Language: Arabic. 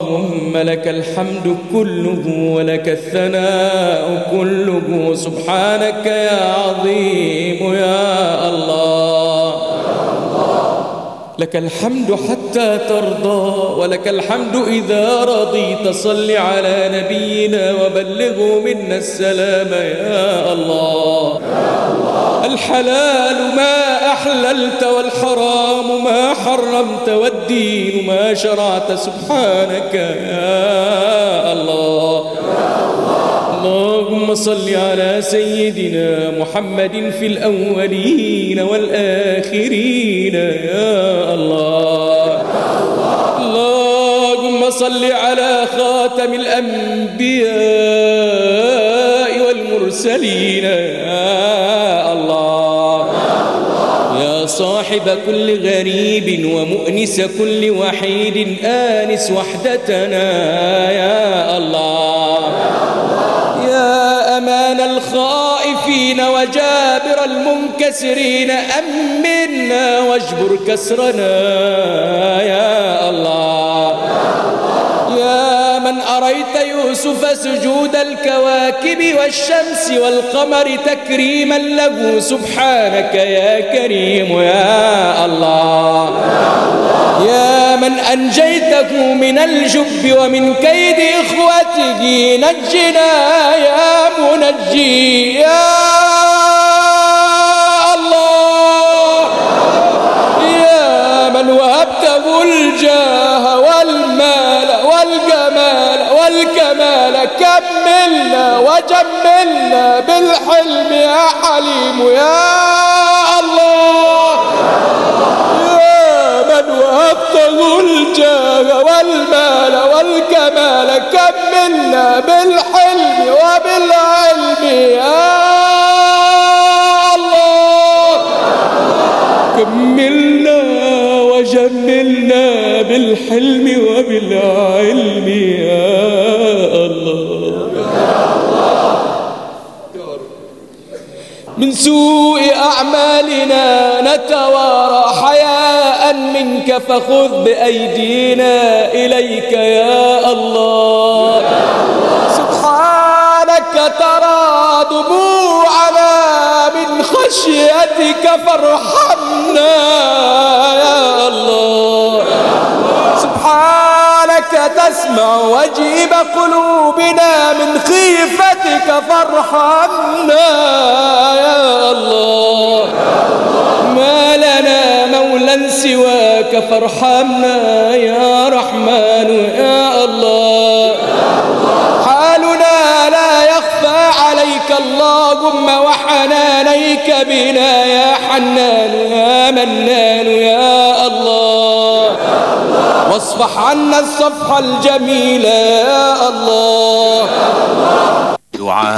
اللهم لك الحمد كله ولك الثناء كله، سبحانك يا عظيم يا الله. لك الحمد حتى ترضى، ولك الحمد إذا رضيت. صل على نبينا وبلغه منا السلام يا الله. الحلال ما أحللت، والحرام ما حرمت، والدين ما شرعت، سبحانك يا الله. اللهم صل على سيدنا محمد في الأولين والآخرين يا الله. اللهم صل على خاتم الأنبياء والمرسلين يا الله. يا صاحب كل غريب ومؤنس كل وحيد، آنس وحدتنا يا الله. يا أمان الخائفين وجابر المنكسرين، أمنا واجبر كسرنا يا الله. يا من أريت يوسف سجود الكواكب والشمس والقمر تكريما له، سبحانك يا كريم يا الله. يا من أنجيته من الجب ومن كيد إخوته، نجنا يا منجي يا الله. يا من وهبته الجاه والمال والجمال والكمال، كملنا وجملنا بالحلم يا حليم يا الله. وهبته الجاه والمال والكمال، كملنا بالحلم وبالعلم يا الله. كملنا وجملنا بالحلم وبالعلم يا الله. من سوء أعمالنا نتوارى حياء منك، فخذ بأيدينا إليك يا الله. سبحانك ترى دموعنا من خشيتك، فارحمنا يا الله. سبحانك تسمع وجيب قلوبنا من خيفتك، فارحمنا يا الله. ما لنا مولا سواك، فارحمنا يا رحمن يا الله. حالنا لا يخفى عليك اللهم، وحنانيك بنا يا حنان يا منان يا الله. واصفح عنا الصفح الجميل يا الله.